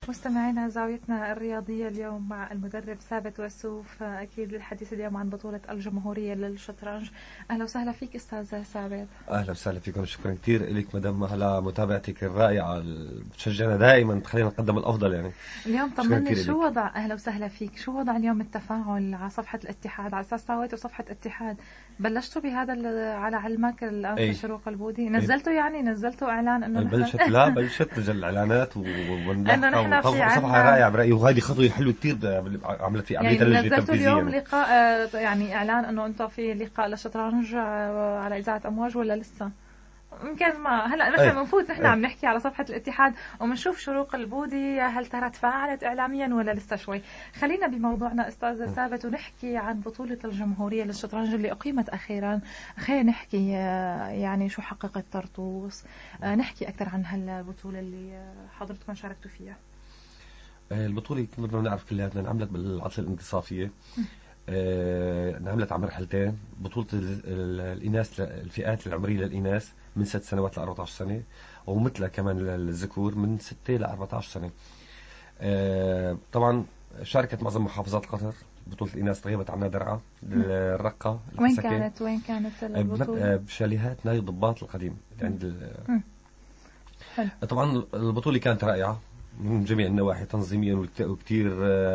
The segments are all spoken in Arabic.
مستمعينا زاويتنا الرياضية اليوم مع المدرب ثابت وسوف. أكيد الحديث اليوم عن بطولة الجمهورية للشطرنج. أهلا وسهلا فيك أستاذ ثابت. أهلا وسهلا فيكم، شكرا كثير لك مدام على متابعتك الرائعة، بتشجعنا دائما تخلينا نقدم الأفضل. يعني اليوم طمني شو وضع، أهلا وسهلا فيك، شو وضع اليوم التفاعل على صفحة الاتحاد، على أساس ثابت وصفحة اتحاد بلشتوا بهذا على علمك الآن في شروق البودي؟ نزلتوا يعني نزلتوا إعلان إنه بلشت الإعلانات إنه صفحة رائعة برأيي، وهذه خطوة حلوة كثير عملت في عملية اللجنة التنفيذية. اليوم لقاء يعني إعلان إنه أنتم في لقاء للشطرنج على إذاعة أمواج ولا لسه؟ يمكن ما هلا نحن بنفوت نحن عم نحكي على صفحة الاتحاد وبنشوف شروق البودي، هل ترى تفاعلت إعلاميا ولا لسه شوي؟ خلينا بموضوعنا أستاذ ثابت ونحكي عن بطولة الجمهورية للشطرنج اللي أقيمت أخيرا. خلينا نحكي يعني شو حققت طرطوس، نحكي أكثر عن هالبطولة اللي حضرتكم شاركتوا فيها. البطولة كما بدنا نعرف كلها انعملت بالعطلة الانتصافية، انعملت على مرحلتين. بطولة الإناث، الفئات العمرية للإناث من 6 سنوات ل 14 سنة، ومثلها كمان للذكور من 6 ل 14 سنة. طبعا شاركت معظم محافظات قطر. بطولة الإناث غيبت عنا درعا، الرقة، وين كانت البطولة؟ بشاليهات نادي ضباط القديم عند طبعا البطولة كانت رائعة من جميع النواحي تنظيميا، وكثير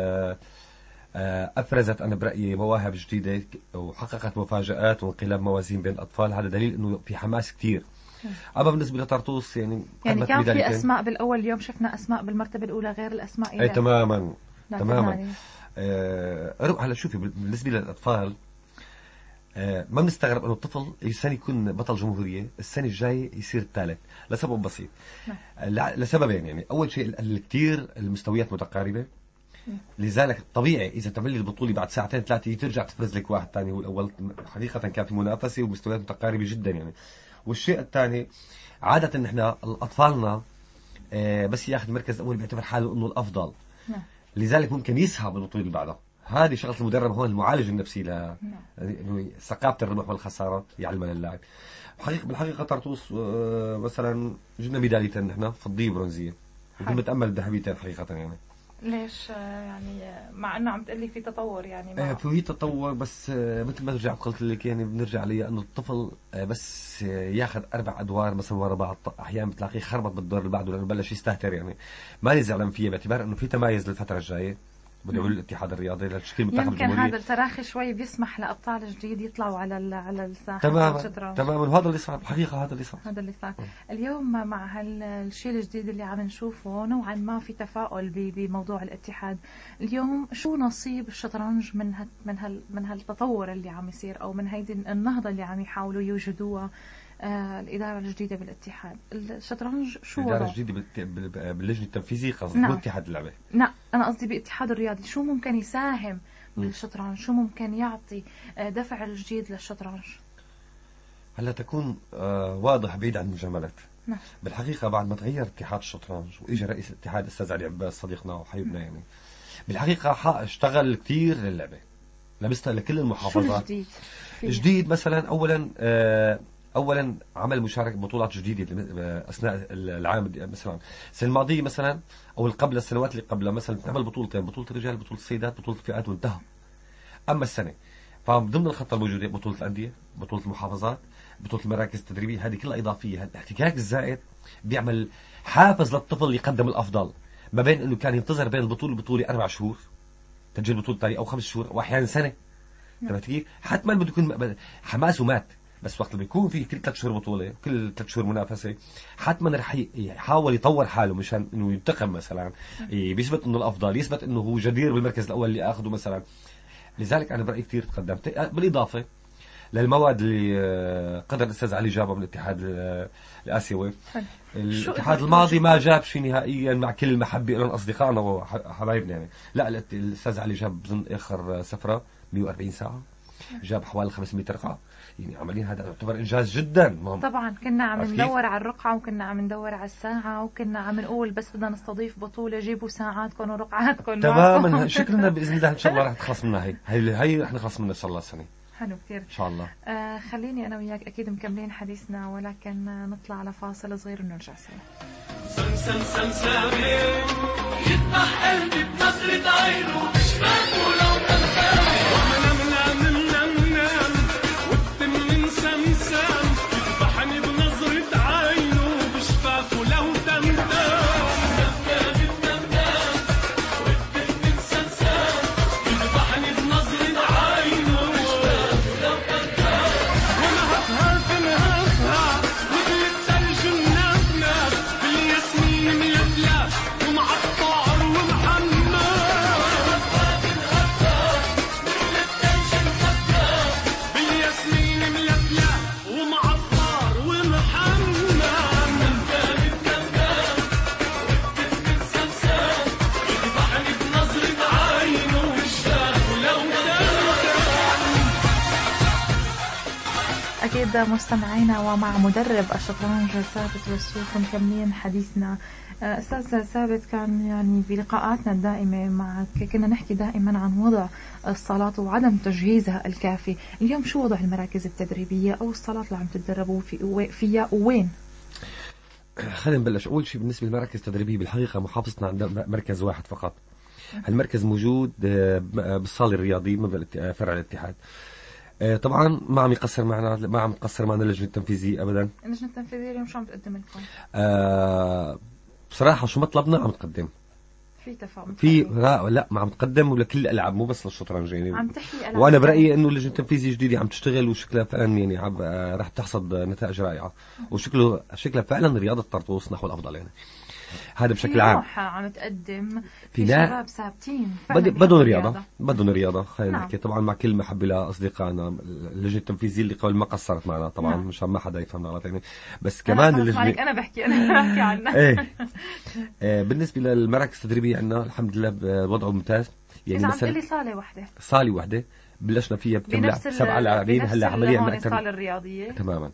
أفرزت أنا برأيي مواهب جديدة، وحققت مفاجآت وانقلاب موازين بين الأطفال. هذا دليل إنه في حماس كثير. أما بالنسبة لطرطوس يعني كان في أسماء بالأول، اليوم شفنا أسماء بالمرتبة الأولى غير الأسماء أي تماما. هلا شوفي بالنسبة للأطفال ما بنستغرب انه الطفل السنه يكون بطل جمهوريه، السنه الجايه يصير الثالث لسبب بسيط. لسببين يعني. اول شيء كثير المستويات متقاربه، لذلك طبيعي اذا تعمل لي البطوله بعد ساعتين ثلاثه ترجع تفرز لك واحد ثاني هو الاول. حقيقه كان في منافسه ومستويات متقاربه جدا يعني. والشيء الثاني عاده نحن اطفالنا بس ياخذ المركز الاول بيعتبر حاله انه الافضل، لذلك ممكن يسحب بالبطوله اللي بعدها. هذه شغله المدرب هون، المعالج النفسي انه ثقافه الربح والخساره يعلمها للاعب. بالحقيقه طرطوس مثلا جبنا ميداليتين نحن، فضيه برونزيه، وكنت متامل ذهبيتين حقيقه يعني. ليش يعني مع انه عم تقلي في تطور يعني في تطور، بس مثل ما رجعت قلت لك يعني بنرجع لي انه الطفل بس ياخذ 4 ادوار مثلا ورا بعض، احيانا بتلاقيه خربط بالدور اللي بعده لانه بلش يستهتر يعني. ماني زعلان فيه باعتبار انه في تمايز للفتره الجايه. بدي اقول الاتحاد الرياضي لتشكيل منتخب الجمهورية. يمكن هذا التراخي شوي بيسمح لابطال جديد يطلعوا على الساحه. تماما وهذا اللي صار الحقيقه. هذا اللي صار اليوم مع هالشيء الجديد اللي عم نشوفه، نوعا ما في تفاؤل بموضوع الاتحاد. اليوم شو نصيب الشطرنج من هالتطور اللي عم يصير، او من هيدي النهضه اللي عم يحاولوا يوجدوها الإدارة الجديدة بالاتحاد؟ الشطرنج شو وضعه؟ الإدارة الجديدة باللجنة التنفيذية قصدي، مو اتحاد اللعبة. لا أنا قصدي باتحاد الرياضي. شو ممكن يساهم بالشطرنج؟ شو ممكن يعطي دفع الجديد للشطرنج؟ هلا تكون واضح بعيد عن المجاملات. بالحقيقة بعد ما تغير اتحاد الشطرنج وإجا رئيس الاتحاد الأستاذ علي عباس صديقنا وحبيبنا يعني، بالحقيقة اشتغل كثير للعبة، لبستها لكل المحافظات. شو جديد مثلا اولا عمل مشاركه ببطولات جديده اثناء العام. مثلا السنه الماضيه مثلا او قبل السنوات اللي قبلها مثلا تعمل بطولتين، بطوله الرجال، بطوله السيدات، بطوله الفئات، وانتهى. اما السنه فضمن الخطه الموجوده بطوله الانديه، بطوله المحافظات، بطوله المراكز التدريبيه، هذه كلها اضافيه. الاحتكاك الزائد بيعمل حافز للطفل يقدم الافضل، ما بين انه كان ينتظر بين البطوله والبطوله 4 شهور تسجيل بطوله ثانيه او 5 شهور واحيانا سنه. تمام، حتما بده يكون حماسه مات. بس وقت اللي بيكون في كل 3 شهور بطولة، كل 3 شهور منافسة، حتما رح يحاول يطور حاله مشان انه ينتقم مثلا، بيثبت انه الافضل، يثبت انه هو جدير بالمركز الاول اللي اخذه مثلا. لذلك انا برايي كثير تقدمت. بالاضافة للمواد اللي قدر الاستاذ علي جابها من الاتحاد الاسيوي. الاتحاد الماضي ما جابش نهائيا، مع كل المحبة لهم اصدقائنا وحبايبنا يعني. لا الاستاذ علي جاب بظن اخر سفرة 140 ساعة، جاب حوالي 500 رقعة يعني. عمليا هذا يعتبر انجاز جدا. طبعا كنا عم ندور على الرقعه، وكنا عم ندور على الساعه، وكنا عم نقول بس بدنا نستضيف بطوله جيبوا ساعاتكم ورقعاتكم. تماما شكلنا باذن الله ان شاء الله رح تخلص منها. هي رح نخلص منها ان شاء الله السنه. حلو كثير ان شاء الله. خليني انا وياك اكيد مكملين حديثنا، ولكن نطلع على فاصل صغير ونرجع سوا. أكيد مستمعينا، ومع مدرب الشطرنج ثابت رسوخ مكملين حديثنا. أستاذ ثابت، كان يعني بلقاءاتنا الدائمة معك كنا نحكي دائما عن وضع الصالات وعدم تجهيزها الكافي. اليوم شو وضع المراكز التدريبية أو الصالات اللي عم تتدربوا فيها وين؟ خلينا نبلش. أول شيء بالنسبة للمراكز التدريبية، بالحقيقة محافظتنا عندنا مركز واحد فقط. هالمركز موجود بالصالة الرياضية من فرع الاتحاد. طبعا ما عم يقصر معنا، ما عم يقصر معنا اللجنة التنفيذية أبدا. اللجنة التنفيذية اليوم شو عم تقدم لكم؟ بصراحة شو مطلبنا عم تقدم. في تفاهم في لا ما عم تقدم ولكل الألعاب، مو بس للشطرنج يعني. عم تحكي ألعاب. وأنا برأيي إنه اللجنة التنفيذية الجديدة عم تشتغل وشكلها فعلا يعني راح تحصد نتائج رائعة، شكلها فعلا رياضة طرطوس نحو الأفضل يعني. هذا بشكل عام. عم تقدم في شباب ثابتين بدهم رياضة خلينا نحكي. طبعا مع كل محبة لأصدقائنا اللجنة التنفيذية اللي قبل ما قصرت معنا طبعا. مشان ما حدا يفهمنا غلط يعني. بس كمان اللجنة أنا بحكي عنها. بالنسبة للمراكز التدريبية عندنا الحمد لله وضعه ممتاز يعني. مثلا عم صالة واحدة بلشنا فيها بكم 7 لاعبين. هلا عمليا عملنا أكثر الصالة الرياضية تماما.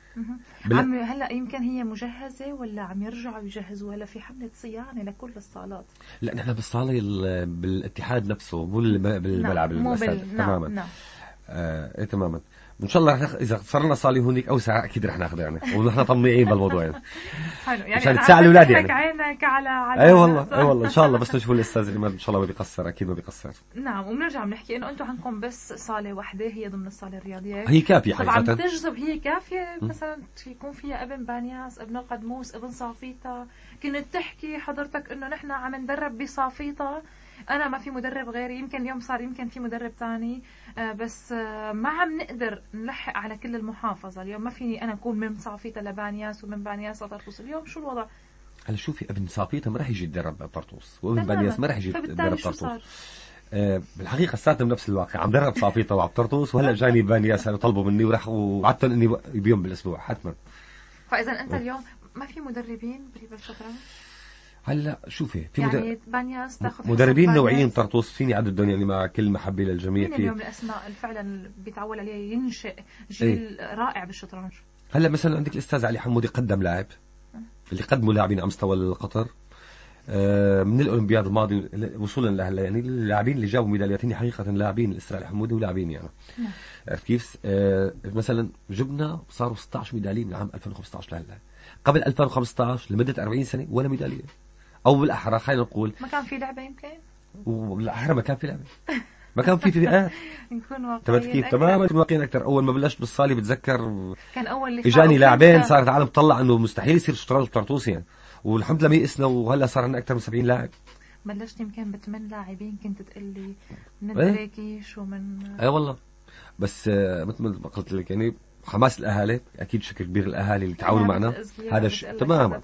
هلا يمكن هي مجهزة ولا عم يرجعوا يجهزوا؟ هلا في حملة صيانة لكل الصالات. لا نحن بالصالة بالاتحاد نفسه، مو بالملعب الاستاد. تماما. نعم. ايه تماما. ان شاء الله اذا صار لنا صالة هونيك اوسع اكيد رح ناخذها يعني. ونحن طماعين بالموضوع يعني. حلو يعني عشان تساعد الاولاد يعني. عينك على اي والله ان شاء الله. بس نشوف الاستاذ اللي ان شاء الله ما بيقصر، اكيد ما بيقصر. نعم. وبنرجع بنحكي انه انتم عندكم بس صالة واحدة هي ضمن الصالة الرياضية. هي كافية حقيقة. طبعا بتجذب، هي كافية مثلا يكون فيها ابن بانياس، ابن قدموس، ابن صافيطة. كنت تحكي حضرتك انه نحن عم ندرب بصافيطة. انا ما في مدرب غيري، يمكن اليوم صار يمكن في مدرب تاني، بس ما عم نقدر نلحق على كل المحافظة. اليوم ما فيني انا اكون من صافيطة لبانياس ومن بانياس لطرطوس. اليوم شو الوضع؟ هلا شوفي، ابن صافيطة ما راح يجي يتدرب بطرطوس، وابن بانياس ما راح يجي يتدرب طرطوس. بالحقيقة ساعتنا بنفس الواقع عم درب صافيطة وعبطرطوس، وهلا جاني بانياس طلبوا مني وعدتهم اني بيوم بالاسبوع حتما. فاذا انت اليوم ما في مدربين بالشطرنج؟ هلا شوفي، في يعني بانياس تاخذ مدربين نوعيين طرطوس فيني عددهم يعني مع كل محبة للجميع. مين اليوم الاسماء اللي فعلا بيتعول عليه ينشئ جيل رائع بالشطرنج؟ هلا مثلا عندك الاستاذ علي حمودي قدم لاعب، اللي قدموا لاعبين على مستوى القطر من الاولمبياد الماضي وصولا لهلا يعني. اللاعبين اللي جابوا ميداليات هن حقيقه لاعبين، الاستاذ علي حمودي ولاعبين يعني. عرفت كيف؟ مثلا جبنا صاروا 16 ميداليه من عام 2015 لهلا. قبل 2015 لمده 40 سنه ولا ميداليه، او بالاحرى خلينا نقول ما كان في لعبه يمكن. وبالاحرى ما كان في لعبه. ما كان في فئات. نكون واقعيين كيف؟ تماما واقعيين اكثر. اول ما بلشت بالصاله بتذكر كان اول اللي اجاني لاعبين صارت العالم تطلع انه مستحيل يصير شطرنج طرطوس يعني. والحمد لله ميئسنا وهلا صار عندنا اكثر من 70 لاعب. بلشت يمكن ب8 لاعبين، كنت تقول لي من الدراكيش ومن والله. بس مثل ما قلت لك يعني حماس الاهالي اكيد شكل كبير، الاهالي اللي تعاونوا معنا هذا تماما.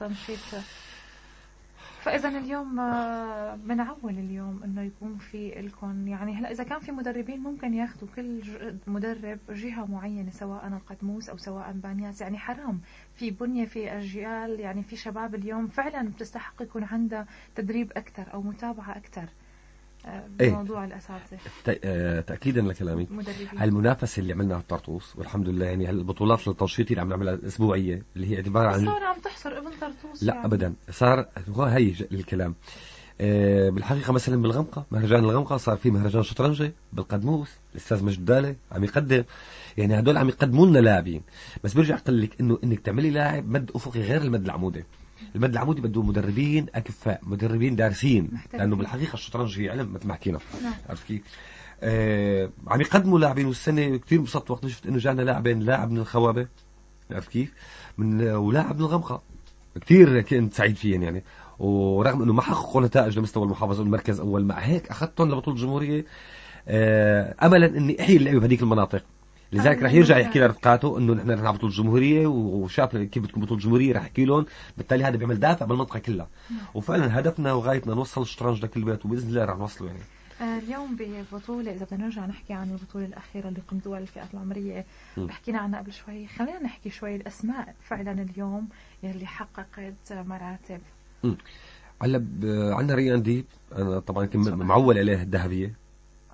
فاذا اليوم بنعول اليوم انه يكون في لكم يعني. هلا اذا كان في مدربين ممكن ياخذوا كل مدرب جهه معينه، سواء القدموس او سواء بانياس. يعني حرام في بنيه، في اجيال يعني، في شباب اليوم فعلا بتستحق يكون عندها تدريب اكثر او متابعه اكثر بموضوع الاساتذه. تاكيدا لكلامي، هالمنافسه اللي عملناها بطرطوس والحمد لله يعني، هالبطولات التنشيطيه اللي عم نعملها الاسبوعيه اللي هي عباره عن صار عم تحصر ابن طرطوس لا يعني. ابدا صار هي الكلام. بالحقيقه مثلا بالغمقه، مهرجان الغمقه صار في مهرجان شطرنجي بالقدموس، الاستاذ مجد دالي عم يقدم يعني. هدول عم يقدموا لنا لاعبين. بس برجع اقول لك انك تعملي لاعب مد افقي غير المد العمودي. المد العمودي بده مدربين اكفاء، مدربين دارسين، لانه بالحقيقه الشطرنج هي علم مثل ما حكينا. عرفت كيف؟ عم يقدموا لاعبين. والسنه كثير انبسطت وقت شفت انه جانا لاعبين، لاعب من الخوابه عرفت كيف؟ ولاعب من الغمقه. كثير كنت سعيد فيهم يعني. ورغم انه ما حققوا نتائج لمستوى المحافظه والمركز اول، مع هيك اخذتهم لبطوله الجمهوريه املا اني احيي اللعبه بهذيك المناطق. لذلك رح يرجع يحكي لرفقاته انه نحن رح نلعب بطوله الجمهوريه، وشاف كيف بتكون بطوله الجمهوريه رح يحكي لهم. بالتالي هذا بيعمل دافع بالمنطقه كلها. وفعلا هدفنا وغايتنا نوصل الشطرنج لكل بيت، وباذن الله رح نوصله يعني. اليوم ببطولة، إذا بدنا نرجع نحكي عن البطولة الأخيرة اللي قمتوها للفئات العمرية حكينا عنها قبل شوي، خلينا نحكي شوي الأسماء فعلا اليوم يلي حققت مراتب. هلا عندنا ريان ديب، أنا طبعا كنت معول عليه الذهبية.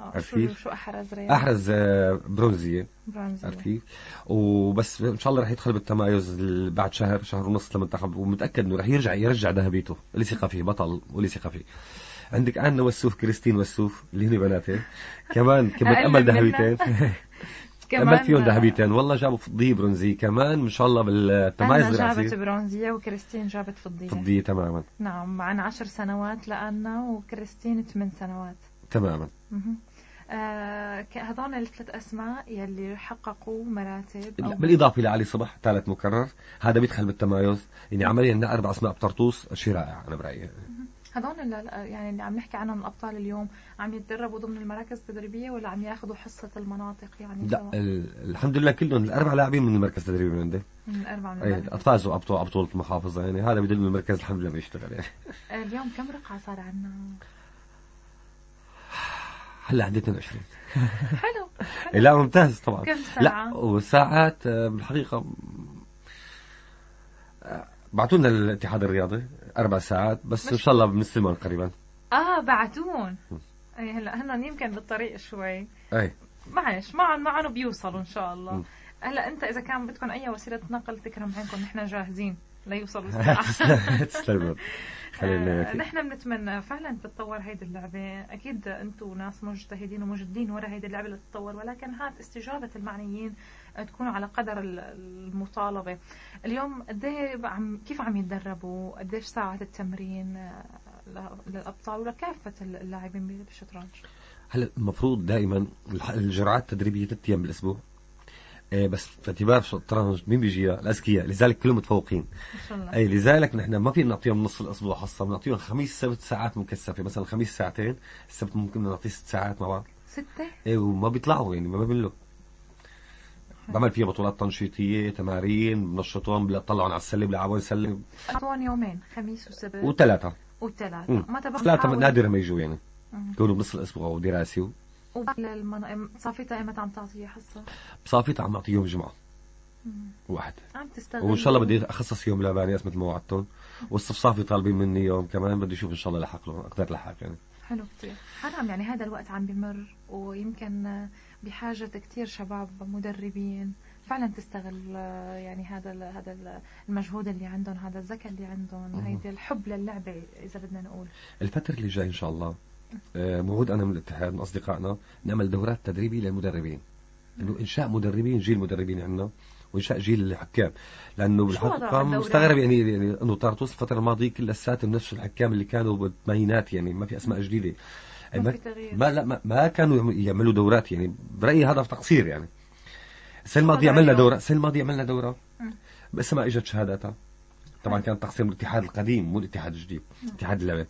شو أحرز رياض؟ أحرز برونزية. برونزية. وبس إن شاء الله رح يدخل بالتمايز بعد شهر ونص للمنتخب، ومتأكد إنه رح يرجع ذهبيته. لي ثقة فيه، بطل ولي ثقة فيه. عندك أنا وسوف، كريستين وسوف اللي هن بناتي كمان كنت بتأمل ذهبيتين. تأملت فيهم ذهبيتين والله، جابوا فضية برونزية كمان إن شاء الله بالتمايز. أنا جابت برونزية وكريستين جابت فضية تماما. نعم، معنا 10 سنوات لأنا، وكريستين 8 سنوات تماما. هذول الثلاث أسماء يلي حققوا مراتب، بالإضافة لعلي صبح ثالث مكرر، هذا بيدخل بالتمايز. يعني عمليا 4 أسماء بطرطوس، شيء رائع أنا برأيي. هذول يعني اللي عم نحكي عنهم الأبطال اليوم عم يتدربوا ضمن المراكز التدريبية ولا عم ياخذوا حصة المناطق يعني؟ لا الحمد لله كلهم ال4 لاعبين من المركز التدريبي من عنده. من ال4 فازوا بطولة المحافظة، يعني هذا بدل من المركز الحمد لله بيشتغل يعني. اليوم كم رقعة صار عندنا؟ هلا عندي 22. حلو. لا ممتاز طبعا. كم ساعة؟ لا وساعات بالحقيقة بعتوا لنا الاتحاد الرياضي 4 ساعات بس، إن شاء الله بنستلمهم قريبا. بعتون. هلا هن يمكن بالطريق شوي. معلش معهم بيوصلوا إن شاء الله. هلا أنت إذا كان بدكم أي وسيلة نقل تكرم عينكم، نحن جاهزين ليوصلوا الساعة. تسلم. نحن بنتمنى فعلا تتطور هيدي اللعبة. أكيد أنتم ناس مجتهدين ومجدين وراء هيدي اللعبة لتتطور، ولكن هات استجابة المعنيين تكونوا على قدر المطالبة. اليوم كيف عم يتدربوا؟ قديش ساعات التمرين للأبطال ولكافة اللاعبين بالشطرنج؟ هلا المفروض دائما الجرعات التدريبية 3 أيام بالأسبوع. بس في اعتبار الشطرنج مين بيجيها؟ الأذكياء، لذلك كلهم متفوقين. لذلك نحن ما فينا نعطيهم نص الأسبوع حصة، بنعطيهم 5-7 ساعات مكثفة. مثلا 5 ساعتين، السبت ممكن نعطيه 6 ساعات مع بعض. 6؟ وما بيطلعوا يعني ما بيملوا. بعمل فيها بطولات تنشيطية، تمارين، بنشطهم، بيطلعون على السلة، بيلعبون سلة. أعطوهم يومين، خميس وسبت وثلاثة. ما تبقى 3 نادر ما يجوا يعني. يكونوا بنص الأسبوع ودراسي. صافيتها ايمتى عم تعطيها حصة؟ بصافيتها عم نعطيه يوم الجمعة واحد. عم تستغل. وإن شاء الله بدي أخصص يوم لابانياس مثل ما وعدتهم، والصفصافي طالبين مني يوم كمان، بدي أشوف إن شاء الله لحق لهم، أقدر لحق يعني. حلو كتير. حرام يعني هذا الوقت عم بمر، ويمكن بحاجة كتير شباب مدربين فعلا تستغل يعني هذا المجهود اللي عندهم، هذا الذكاء اللي عندهم، هيدي الحب للعبة إذا بدنا نقول. الفترة اللي جاي إن شاء الله موعود أنا من الاتحاد من أصدقائنا نعمل دورات تدريبية للمدربين، إنه إنشاء مدربين، جيل مدربين عندنا، وإنشاء جيل الحكام. لأنه بالحقيقة مستغرب يعني إنه طرطوس الفترة الماضية كل لساتهم نفس الحكام اللي كانوا بالثمانينات، يعني ما في أسماء جديدة. ما كانوا يعملوا دورات، يعني برأيي هذا تقصير يعني. السنة الماضية عملنا دورة بس ما إجت شهاداتها. طبعا كان تقصير من الاتحاد القديم مو الاتحاد الجديد، اتحاد اللعبة.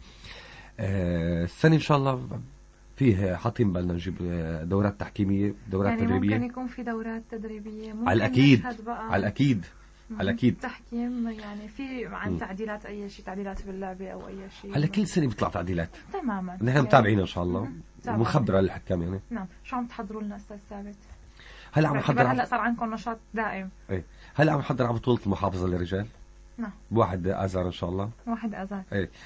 السنة إن شاء الله فيه حاطين بالنا نجيب دورات تحكيمية، دورات يعني تدريبية. ممكن يكون في دورات تدريبية، على الأكيد تحكيم يعني في عن تعديلات، أي شيء تعديلات باللعبة أو أي شيء. على كل سنة بيطلع تعديلات تماما. نحن متابعين إن شاء الله ومخبرة للحكام يعني. نعم. شو عم تحضروا لنا أستاذ ثابت؟ هلا عم نحضر. هلا صار عندكم نشاط دائم. هلا عم نحضر على بطولة المحافظة للرجال. نعم. 1 آذار إن شاء الله. 1 آذار.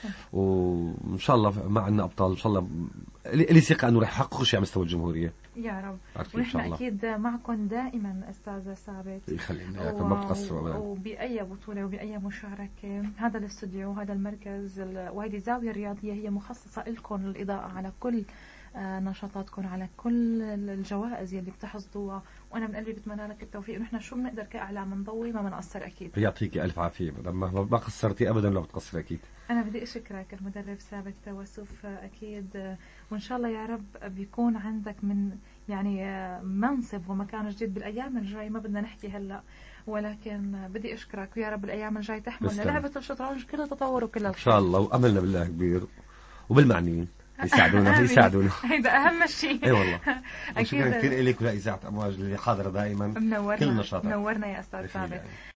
وإن شاء الله ما عندنا أبطال إن شاء الله، لي ثقة إنه رح يحققوا شيء على مستوى الجمهورية. يا رب. ونحن أكيد معكم دائما أستاذ ثابت. يخلينا ما بقصروا وبأي بطولة وبأي مشاركة. هذا الاستوديو وهذا المركز وهذه الزاوية الرياضية هي مخصصة لكم للإضاءة على كل نشاطاتكم، على كل الجوائز يلي بتحصدوها، وانا من قلبي بتمنى لك التوفيق. ونحن شو بنقدر كاعلام نضوي ما بنقصر اكيد. يعطيكي الف عافيه، ما قصرتي ابدا، لو بتقصري اكيد. انا بدي اشكرك المدرب ثابت وسوف اكيد، وان شاء الله يا رب بيكون عندك من يعني منصب ومكان جديد بالايام الجاي. ما بدنا نحكي هلا، ولكن بدي اشكرك، ويا رب الايام الجاي تحمل لعبه الشطرنج كلها تطور وكلها ان شاء الله، واملنا بالله كبير وبالمعنيين يساعدونا هيدا اهم شيء. اي والله. شكرا كثير لك ولاذاعه امواج اللي حاضره دائما كل نشاطك. منورنا يا استاذ ثابت.